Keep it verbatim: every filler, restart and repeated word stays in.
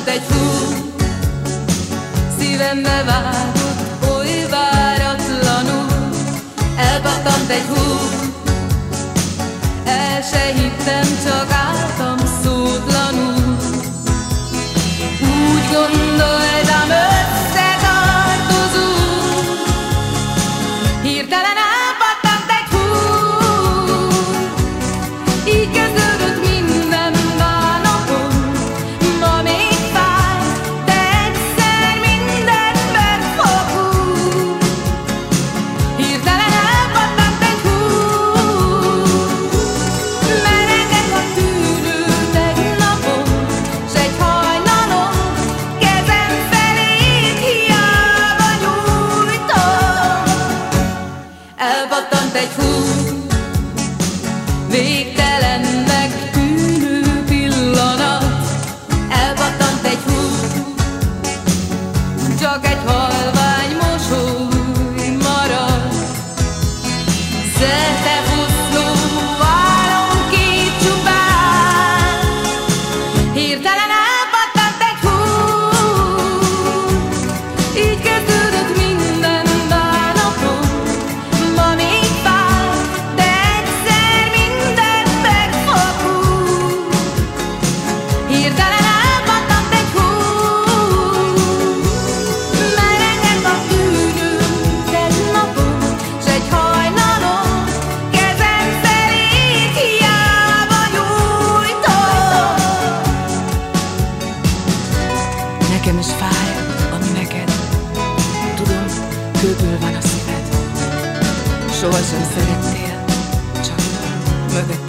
Elpattant egy hú, szívembe vágott oly váratlanul. Elpattant egy hú, el se hittem, csak álltam szótlanul. Úgy gondoltam, összetartozunk, hirtelen elpattant egy hú. Így kezdődött minden bánatom, ma még fáj, de egyszer mindent megfogunk. Hirtelen elpattant egy hú, meredek a tűnőt egy napon, s egy hajnalon kezem felét hiába nyújtom. Elpattant egy hú, végtelennek tűnő pillanat. Elpattant egy hú, csak egy halvány mosoly marad. Szerte foszló álomkép csupán, hirtelen elpattant egy hú. Így kezdődött minden bánatom, ma még fáj, de egyszer mindent megfogunk. Hirtelen elpattant egy hú, meredek a tűnőt egy napon, s egy hajnalon kezem felét hiába nyújtom. Nekem is fáj, ami neked. Tudom, kőből van a szíved. Sohasem szerettél, csak mögött